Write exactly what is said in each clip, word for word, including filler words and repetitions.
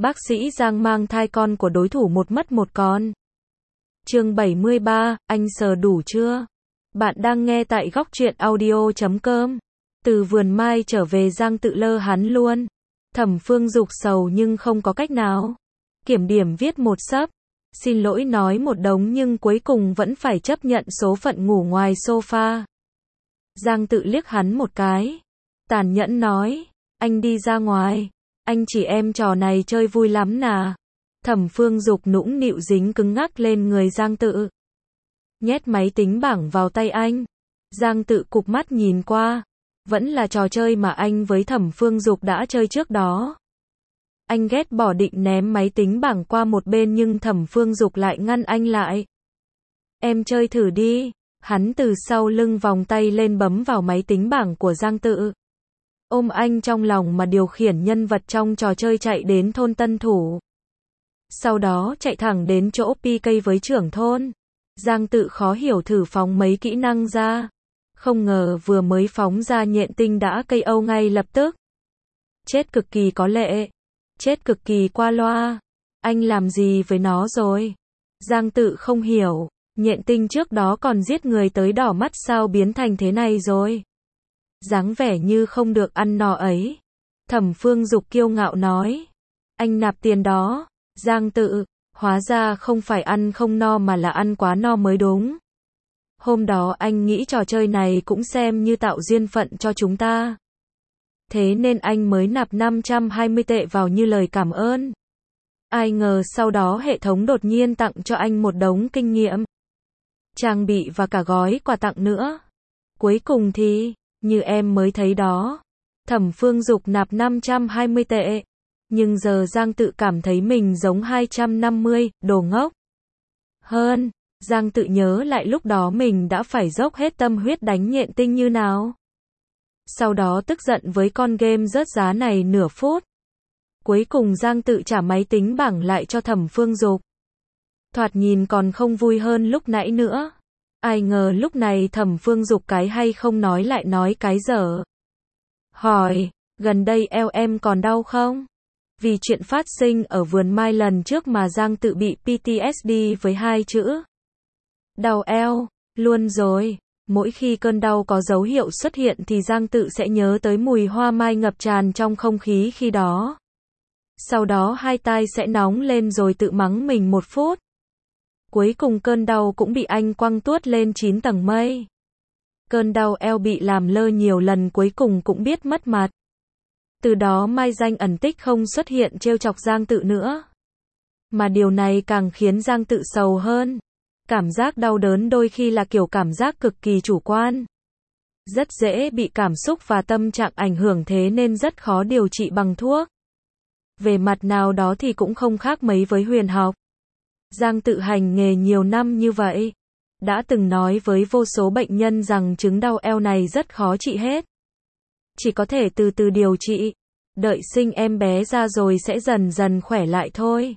Bác sĩ Giang mang thai con của đối thủ một mất một con. Chương bảy mươi ba, anh sờ đủ chưa? Bạn đang nghe tại góc truyện audio chấm com. Từ vườn mai trở về Giang Tự lơ hắn luôn. Thẩm Phương Dục sầu nhưng không có cách nào. Kiểm điểm viết một sấp. Xin lỗi nói một đống nhưng cuối cùng vẫn phải chấp nhận số phận ngủ ngoài sofa. Giang Tự liếc hắn một cái. Tàn nhẫn nói. Anh đi ra ngoài. Anh chỉ em trò này chơi vui lắm nà. Thẩm Phương Dục nũng nịu dính cứng ngắc lên người Giang Tự. Nhét máy tính bảng vào tay anh. Giang Tự cụp mắt nhìn qua. Vẫn là trò chơi mà anh với Thẩm Phương Dục đã chơi trước đó. Anh ghét bỏ định ném máy tính bảng qua một bên nhưng Thẩm Phương Dục lại ngăn anh lại. Em chơi thử đi. Hắn từ sau lưng vòng tay lên bấm vào máy tính bảng của Giang Tự. Ôm anh trong lòng mà điều khiển nhân vật trong trò chơi chạy đến thôn Tân Thủ. Sau đó chạy thẳng đến chỗ pê ca với trưởng thôn. Giang Tự khó hiểu thử phóng mấy kỹ năng ra. Không ngờ vừa mới phóng ra nhện tinh đã ca o ngay lập tức. Chết cực kỳ có lệ. Chết cực kỳ qua loa. Anh làm gì với nó rồi? Giang Tự không hiểu. Nhện tinh trước đó còn giết người tới đỏ mắt sao biến thành thế này rồi? Dáng vẻ như không được ăn no ấy. Thẩm Phương Dục kiêu ngạo nói. Anh nạp tiền đó. Giang Tự, hóa ra không phải ăn không no mà là ăn quá no mới đúng. Hôm đó anh nghĩ trò chơi này cũng xem như tạo duyên phận cho chúng ta. Thế nên anh mới nạp năm trăm hai mươi tệ vào như lời cảm ơn. Ai ngờ sau đó hệ thống đột nhiên tặng cho anh một đống kinh nghiệm, trang bị và cả gói quà tặng nữa. Cuối cùng thì, như em mới thấy đó. Thẩm Phương Dục nạp năm trăm hai mươi tệ. Nhưng giờ Giang Tự cảm thấy mình giống hai trăm năm mươi, đồ ngốc. Hơn, Giang Tự nhớ lại lúc đó mình đã phải dốc hết tâm huyết đánh nhện tinh như nào. Sau đó tức giận với con game rớt giá này nửa phút. Cuối cùng Giang Tự trả máy tính bảng lại cho Thẩm Phương Dục. Thoạt nhìn còn không vui hơn lúc nãy nữa. Ai ngờ lúc này Thẩm Phương Dục cái hay không nói lại nói cái dở. Hỏi, gần đây eo em còn đau không? Vì chuyện phát sinh ở vườn mai lần trước mà Giang Tự bị pê tê ét đê với hai chữ đau eo, luôn rồi. Mỗi khi cơn đau có dấu hiệu xuất hiện thì Giang Tự sẽ nhớ tới mùi hoa mai ngập tràn trong không khí khi đó. Sau đó hai tai sẽ nóng lên rồi tự mắng mình một phút. Cuối cùng cơn đau cũng bị anh quăng tuốt lên chín tầng mây. Cơn đau eo bị làm lơ nhiều lần cuối cùng cũng biết mất mặt. Từ đó mai danh ẩn tích không xuất hiện trêu chọc Giang Tự nữa. Mà điều này càng khiến Giang Tự sầu hơn. Cảm giác đau đớn đôi khi là kiểu cảm giác cực kỳ chủ quan. Rất dễ bị cảm xúc và tâm trạng ảnh hưởng thế nên rất khó điều trị bằng thuốc. Về mặt nào đó thì cũng không khác mấy với huyền học. Giang Tự hành nghề nhiều năm như vậy. Đã từng nói với vô số bệnh nhân rằng chứng đau eo này rất khó trị hết. Chỉ có thể từ từ điều trị. Đợi sinh em bé ra rồi sẽ dần dần khỏe lại thôi.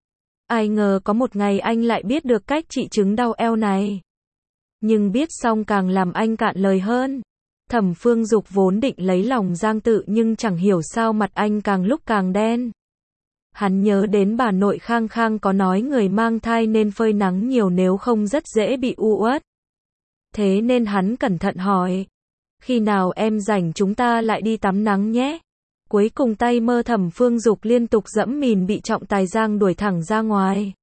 Ai ngờ có một ngày anh lại biết được cách trị chứng đau eo này. Nhưng biết xong càng làm anh cạn lời hơn. Thẩm Phương Dục vốn định lấy lòng Giang Tự nhưng chẳng hiểu sao mặt anh càng lúc càng đen. Hắn nhớ đến bà nội Khang Khang có nói người mang thai nên phơi nắng nhiều nếu không rất dễ bị u uất. Thế nên hắn cẩn thận hỏi. Khi nào em rảnh chúng ta lại đi tắm nắng nhé. Cuối cùng tay mơ Thẩm Phương Dục liên tục dẫm mìn bị trọng tài Giang đuổi thẳng ra ngoài.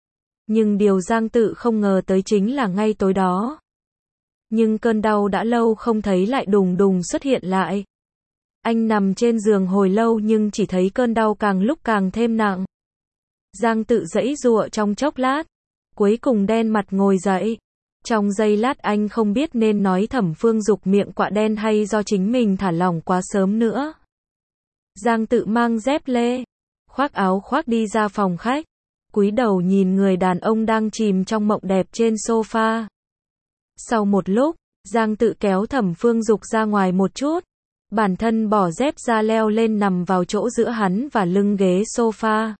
Nhưng điều Giang Tự không ngờ tới chính là ngay tối đó. Nhưng cơn đau đã lâu không thấy lại đùng đùng xuất hiện lại. Anh nằm trên giường hồi lâu nhưng chỉ thấy cơn đau càng lúc càng thêm nặng. Giang Tự giãy giụa trong chốc lát. Cuối cùng đen mặt ngồi dậy. Trong giây lát anh không biết nên nói Thẩm Phương Dục miệng quạ đen hay do chính mình thả lỏng quá sớm nữa. Giang Tự mang dép lê, khoác áo khoác đi ra phòng khách. Cúi đầu nhìn người đàn ông đang chìm trong mộng đẹp trên sofa. Sau một lúc, Giang Tự kéo Thẩm Phương Dục ra ngoài một chút. Bản thân bỏ dép ra leo lên nằm vào chỗ giữa hắn và lưng ghế sofa.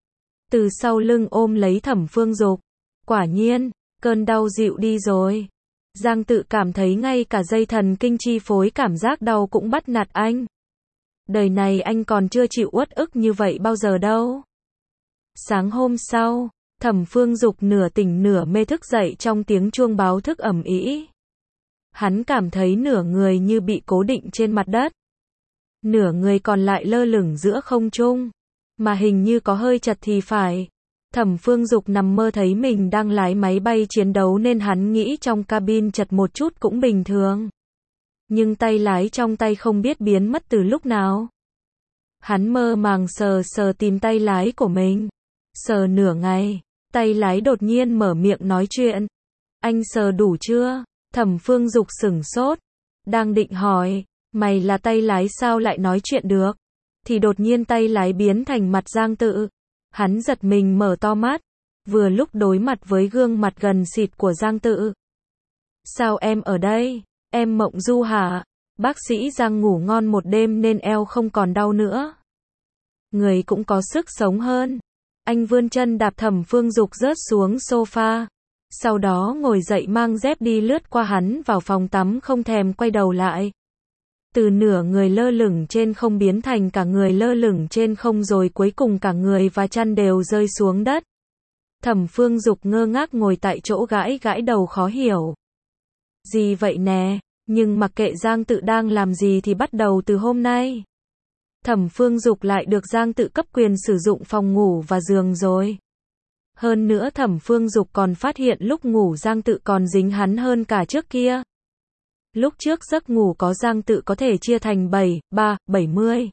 Từ sau lưng ôm lấy Thẩm Phương Dục. Quả nhiên, cơn đau dịu đi rồi. Giang Tự cảm thấy ngay cả dây thần kinh chi phối cảm giác đau cũng bắt nạt anh. Đời này anh còn chưa chịu uất ức như vậy bao giờ đâu. Sáng hôm sau, Thẩm Phương Dục nửa tỉnh nửa mê thức dậy trong tiếng chuông báo thức ầm ĩ. Hắn cảm thấy nửa người như bị cố định trên mặt đất, nửa người còn lại lơ lửng giữa không trung, mà hình như có hơi chật thì phải. Thẩm Phương Dục nằm mơ thấy mình đang lái máy bay chiến đấu nên hắn nghĩ trong cabin chật một chút cũng bình thường. Nhưng tay lái trong tay không biết biến mất từ lúc nào. Hắn mơ màng sờ sờ tìm tay lái của mình. Sờ nửa ngày, tay lái đột nhiên mở miệng nói chuyện. Anh sờ đủ chưa? Thẩm Phương Dục sửng sốt. Đang định hỏi, mày là tay lái sao lại nói chuyện được? Thì đột nhiên tay lái biến thành mặt Giang Tự. Hắn giật mình mở to mắt, vừa lúc đối mặt với gương mặt gần xịt của Giang Tự. Sao em ở đây? Em mộng du hả? Bác sĩ Giang ngủ ngon một đêm nên eo không còn đau nữa. Người cũng có sức sống hơn. Anh vươn chân đạp Thẩm Phương Dục rớt xuống sofa. Sau đó ngồi dậy mang dép đi lướt qua hắn vào phòng tắm không thèm quay đầu lại. Từ nửa người lơ lửng trên không biến thành cả người lơ lửng trên không rồi cuối cùng cả người và chân đều rơi xuống đất. Thẩm Phương Dục ngơ ngác ngồi tại chỗ gãi gãi đầu khó hiểu. Gì vậy nè, nhưng mặc kệ Giang Tự đang làm gì thì bắt đầu từ hôm nay. Thẩm Phương Dục lại được Giang Tự cấp quyền sử dụng phòng ngủ và giường rồi. Hơn nữa Thẩm Phương Dục còn phát hiện lúc ngủ Giang Tự còn dính hắn hơn cả trước kia. Lúc trước giấc ngủ có Giang Tự có thể chia thành bảy, ba, bảy mươi.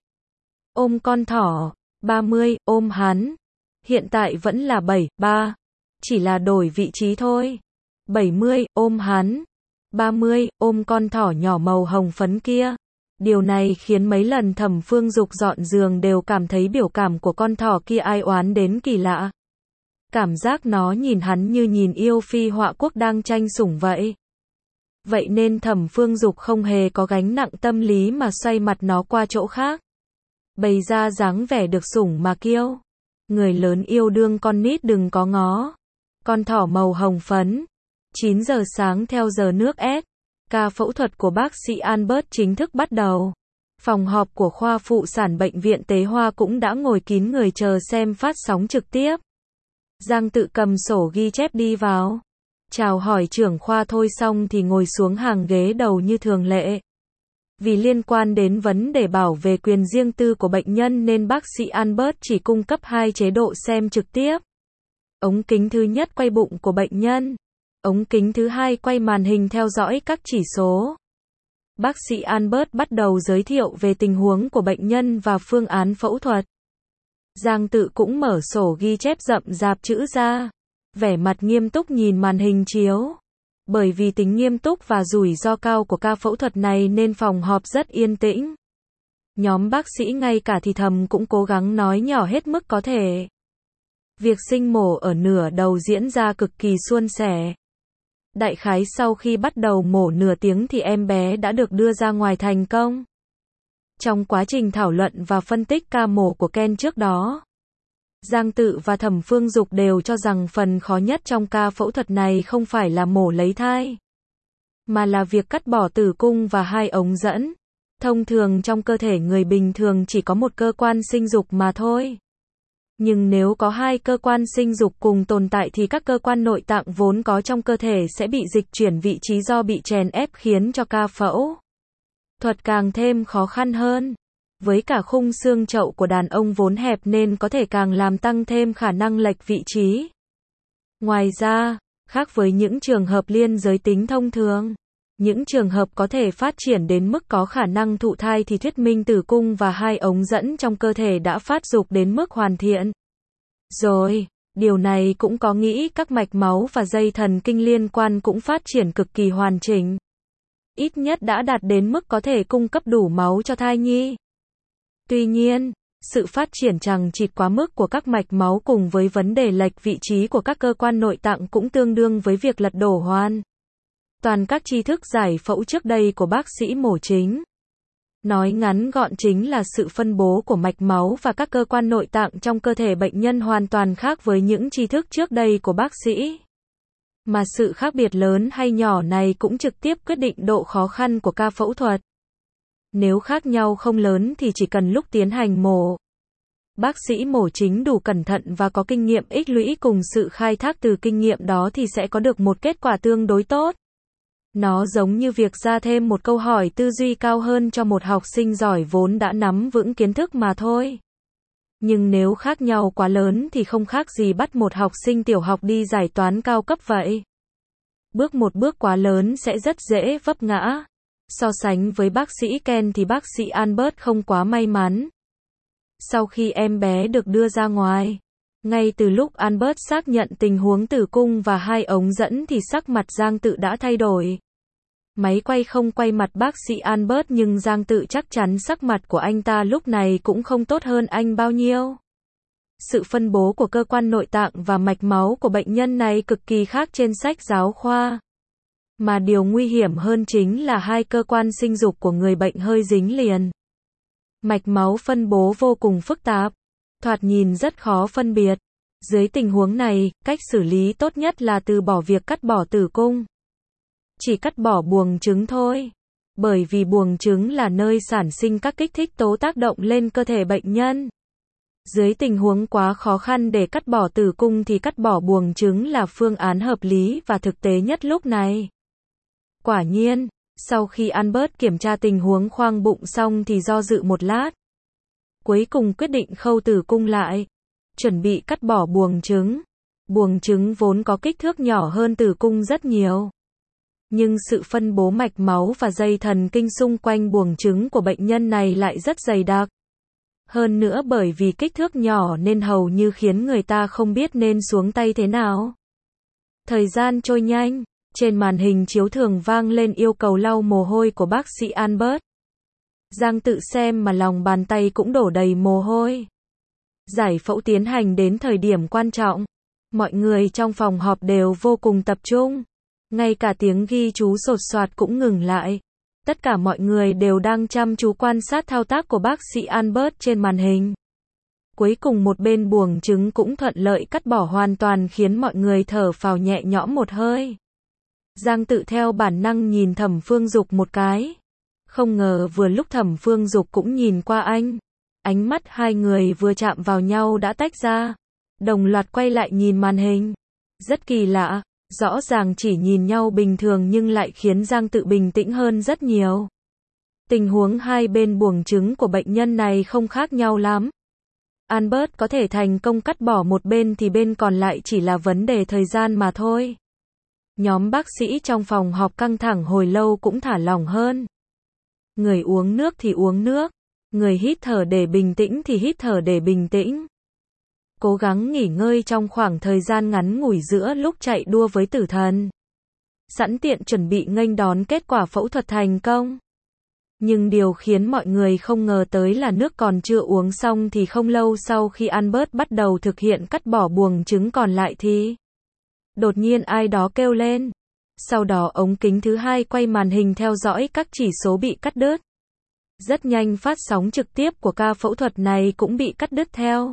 Ôm con thỏ, ba mươi, ôm hắn. Hiện tại vẫn là bảy, ba. Chỉ là đổi vị trí thôi. bảy mươi, ôm hắn. ba mươi, ôm con thỏ nhỏ màu hồng phấn kia. Điều này khiến mấy lần Thẩm Phương Dục dọn giường đều cảm thấy biểu cảm của con thỏ kia ai oán đến kỳ lạ. Cảm giác nó nhìn hắn như nhìn yêu phi họa quốc đang tranh sủng vậy. Vậy nên Thẩm Phương Dục không hề có gánh nặng tâm lý mà xoay mặt nó qua chỗ khác. Bày ra dáng vẻ được sủng mà kiêu. Người lớn yêu đương con nít đừng có ngó. Con thỏ màu hồng phấn. chín giờ sáng theo giờ nước ét. Ca phẫu thuật của bác sĩ Albert chính thức bắt đầu. Phòng họp của khoa phụ sản bệnh viện Tế Hoa cũng đã ngồi kín người chờ xem phát sóng trực tiếp. Giang Tự cầm sổ ghi chép đi vào. Chào hỏi trưởng khoa thôi xong thì ngồi xuống hàng ghế đầu như thường lệ. Vì liên quan đến vấn đề bảo vệ quyền riêng tư của bệnh nhân nên bác sĩ Albert chỉ cung cấp hai chế độ xem trực tiếp. Ống kính thứ nhất quay bụng của bệnh nhân. Ống kính thứ hai quay màn hình theo dõi các chỉ số. Bác sĩ Albert bắt đầu giới thiệu về tình huống của bệnh nhân và phương án phẫu thuật. Giang Tự cũng mở sổ ghi chép rậm rạp chữ ra. Vẻ mặt nghiêm túc nhìn màn hình chiếu. Bởi vì tính nghiêm túc và rủi ro cao của ca phẫu thuật này nên phòng họp rất yên tĩnh. Nhóm bác sĩ ngay cả thì thầm cũng cố gắng nói nhỏ hết mức có thể. Việc sinh mổ ở nửa đầu diễn ra cực kỳ suôn sẻ. Đại khái sau khi bắt đầu mổ nửa tiếng thì em bé đã được đưa ra ngoài thành công. Trong quá trình thảo luận và phân tích ca mổ của Ken trước đó, Giang Tự và Thẩm Phương Dục đều cho rằng phần khó nhất trong ca phẫu thuật này không phải là mổ lấy thai, mà là việc cắt bỏ tử cung và hai ống dẫn. Thông thường trong cơ thể người bình thường chỉ có một cơ quan sinh dục mà thôi. Nhưng nếu có hai cơ quan sinh dục cùng tồn tại thì các cơ quan nội tạng vốn có trong cơ thể sẽ bị dịch chuyển vị trí do bị chèn ép khiến cho ca phẫu thuật càng thêm khó khăn hơn. Với cả khung xương chậu của đàn ông vốn hẹp nên có thể càng làm tăng thêm khả năng lệch vị trí. Ngoài ra, khác với những trường hợp liên giới tính thông thường, những trường hợp có thể phát triển đến mức có khả năng thụ thai thì thuyết minh tử cung và hai ống dẫn trong cơ thể đã phát dục đến mức hoàn thiện. Rồi, điều này cũng có nghĩa các mạch máu và dây thần kinh liên quan cũng phát triển cực kỳ hoàn chỉnh. Ít nhất đã đạt đến mức có thể cung cấp đủ máu cho thai nhi. Tuy nhiên, sự phát triển chằng chịt quá mức của các mạch máu cùng với vấn đề lệch vị trí của các cơ quan nội tạng cũng tương đương với việc lật đổ hoàn toàn các tri thức giải phẫu trước đây của bác sĩ mổ chính. Nói ngắn gọn chính là sự phân bố của mạch máu và các cơ quan nội tạng trong cơ thể bệnh nhân hoàn toàn khác với những tri thức trước đây của bác sĩ. Mà sự khác biệt lớn hay nhỏ này cũng trực tiếp quyết định độ khó khăn của ca phẫu thuật. Nếu khác nhau không lớn thì chỉ cần lúc tiến hành mổ, Bác sĩ mổ chính đủ cẩn thận và có kinh nghiệm ích lũy cùng sự khai thác từ kinh nghiệm đó thì sẽ có được một kết quả tương đối tốt. Nó giống như việc ra thêm một câu hỏi tư duy cao hơn cho một học sinh giỏi vốn đã nắm vững kiến thức mà thôi. Nhưng nếu khác nhau quá lớn thì không khác gì bắt một học sinh tiểu học đi giải toán cao cấp vậy. Bước một bước quá lớn sẽ rất dễ vấp ngã. So sánh với bác sĩ Ken thì bác sĩ Albert không quá may mắn. Sau khi em bé được đưa ra ngoài, ngay từ lúc Albert xác nhận tình huống tử cung và hai ống dẫn thì sắc mặt Giang Tự đã thay đổi. Máy quay không quay mặt bác sĩ Albert nhưng Giang Tự chắc chắn sắc mặt của anh ta lúc này cũng không tốt hơn anh bao nhiêu. Sự phân bố của cơ quan nội tạng và mạch máu của bệnh nhân này cực kỳ khác trên sách giáo khoa. Mà điều nguy hiểm hơn chính là hai cơ quan sinh dục của người bệnh hơi dính liền. Mạch máu phân bố vô cùng phức tạp, thoạt nhìn rất khó phân biệt. Dưới tình huống này, cách xử lý tốt nhất là từ bỏ việc cắt bỏ tử cung. Chỉ cắt bỏ buồng trứng thôi. Bởi vì buồng trứng là nơi sản sinh các kích thích tố tác động lên cơ thể bệnh nhân. Dưới tình huống quá khó khăn để cắt bỏ tử cung thì cắt bỏ buồng trứng là phương án hợp lý và thực tế nhất lúc này. Quả nhiên, sau khi Albert kiểm tra tình huống khoang bụng xong thì do dự một lát. Cuối cùng quyết định khâu tử cung lại. Chuẩn bị cắt bỏ buồng trứng. Buồng trứng vốn có kích thước nhỏ hơn tử cung rất nhiều. Nhưng sự phân bố mạch máu và dây thần kinh xung quanh buồng trứng của bệnh nhân này lại rất dày đặc. Hơn nữa bởi vì kích thước nhỏ nên hầu như khiến người ta không biết nên xuống tay thế nào. Thời gian trôi nhanh, trên màn hình chiếu thường vang lên yêu cầu lau mồ hôi của bác sĩ Albert. Giang Tự xem mà lòng bàn tay cũng đổ đầy mồ hôi. Giải phẫu tiến hành đến thời điểm quan trọng. Mọi người trong phòng họp đều vô cùng tập trung. Ngay cả tiếng ghi chú sột soạt cũng ngừng lại. Tất cả mọi người đều đang chăm chú quan sát thao tác của bác sĩ Albert trên màn hình. Cuối cùng một bên buồng trứng cũng thuận lợi cắt bỏ hoàn toàn khiến mọi người thở phào nhẹ nhõm một hơi. Giang Tự theo bản năng nhìn Thẩm Phương Dục một cái. Không ngờ vừa lúc Thẩm Phương Dục cũng nhìn qua anh. Ánh mắt hai người vừa chạm vào nhau đã tách ra. Đồng loạt quay lại nhìn màn hình. Rất kỳ lạ. Rõ ràng chỉ nhìn nhau bình thường nhưng lại khiến Giang Tự bình tĩnh hơn rất nhiều. Tình huống hai bên buồng trứng của bệnh nhân này không khác nhau lắm. Albert có thể thành công cắt bỏ một bên thì bên còn lại chỉ là vấn đề thời gian mà thôi. Nhóm bác sĩ trong phòng họp căng thẳng hồi lâu cũng thả lỏng hơn. Người uống nước thì uống nước, người hít thở để bình tĩnh thì hít thở để bình tĩnh. Cố gắng nghỉ ngơi trong khoảng thời gian ngắn ngủi giữa lúc chạy đua với tử thần. Sẵn tiện chuẩn bị nghênh đón kết quả phẫu thuật thành công. Nhưng điều khiến mọi người không ngờ tới là nước còn chưa uống xong thì không lâu sau khi Albert bắt đầu thực hiện cắt bỏ buồng trứng còn lại thì đột nhiên ai đó kêu lên. Sau đó ống kính thứ hai quay màn hình theo dõi các chỉ số bị cắt đứt. Rất nhanh phát sóng trực tiếp của ca phẫu thuật này cũng bị cắt đứt theo.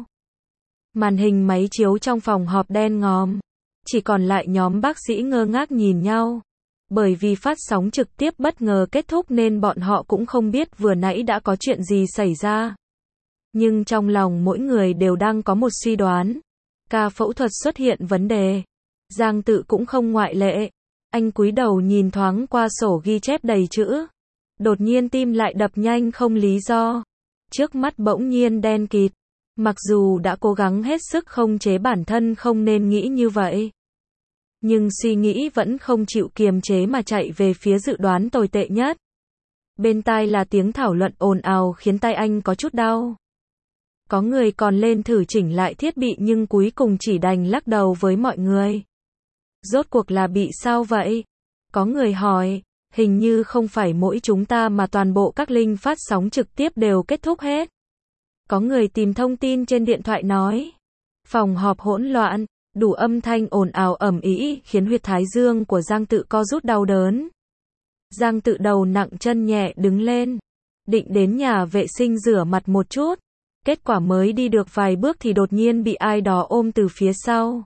Màn hình máy chiếu trong phòng họp đen ngòm. Chỉ còn lại nhóm bác sĩ ngơ ngác nhìn nhau. Bởi vì phát sóng trực tiếp bất ngờ kết thúc nên bọn họ cũng không biết vừa nãy đã có chuyện gì xảy ra. Nhưng trong lòng mỗi người đều đang có một suy đoán. Ca phẫu thuật xuất hiện vấn đề. Giang Tự cũng không ngoại lệ. Anh cúi đầu nhìn thoáng qua sổ ghi chép đầy chữ. Đột nhiên tim lại đập nhanh không lý do. Trước mắt bỗng nhiên đen kịt. Mặc dù đã cố gắng hết sức không chế bản thân không nên nghĩ như vậy. Nhưng suy nghĩ vẫn không chịu kiềm chế mà chạy về phía dự đoán tồi tệ nhất. Bên tai là tiếng thảo luận ồn ào khiến tai anh có chút đau. Có người còn lên thử chỉnh lại thiết bị nhưng cuối cùng chỉ đành lắc đầu với mọi người. Rốt cuộc là bị sao vậy? Có người hỏi, hình như không phải mỗi chúng ta mà toàn bộ các link phát sóng trực tiếp đều kết thúc hết. Có người tìm thông tin trên điện thoại nói. Phòng họp hỗn loạn, đủ âm thanh ồn ào ầm ĩ khiến huyệt thái dương của Giang Tự co rút đau đớn. Giang Tự đầu nặng chân nhẹ đứng lên. Định đến nhà vệ sinh rửa mặt một chút. Kết quả mới đi được vài bước thì đột nhiên bị ai đó ôm từ phía sau.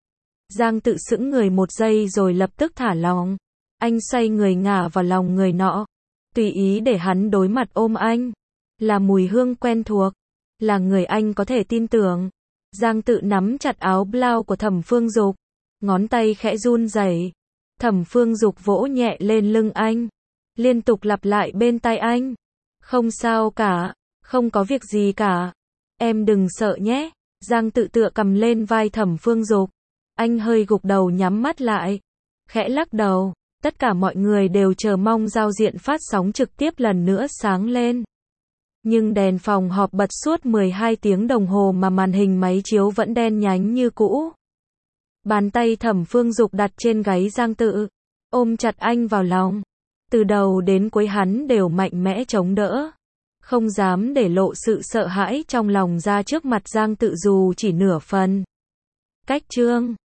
Giang Tự sững người một giây rồi lập tức thả lỏng. Anh xoay người ngả vào lòng người nọ. Tùy ý để hắn đối mặt ôm anh. Là mùi hương quen thuộc. là người anh có thể tin tưởng. Giang Tự nắm chặt áo blau của Thẩm Phương Dục, ngón tay khẽ run rẩy. Thẩm Phương Dục vỗ nhẹ lên lưng anh, liên tục lặp lại bên tai anh. Không sao cả, không có việc gì cả. Em đừng sợ nhé. Giang Tự tựa cầm lên vai Thẩm Phương Dục. Anh hơi gục đầu nhắm mắt lại, khẽ lắc đầu. Tất cả mọi người đều chờ mong giao diện phát sóng trực tiếp lần nữa sáng lên. Nhưng đèn phòng họp bật suốt mười hai tiếng đồng hồ mà màn hình máy chiếu vẫn đen nhánh như cũ. Bàn tay Thẩm Phương Dục đặt trên gáy Giang Tự, ôm chặt anh vào lòng. Từ đầu đến cuối hắn đều mạnh mẽ chống đỡ, không dám để lộ sự sợ hãi trong lòng ra trước mặt Giang Tự dù chỉ nửa phần. Cách chương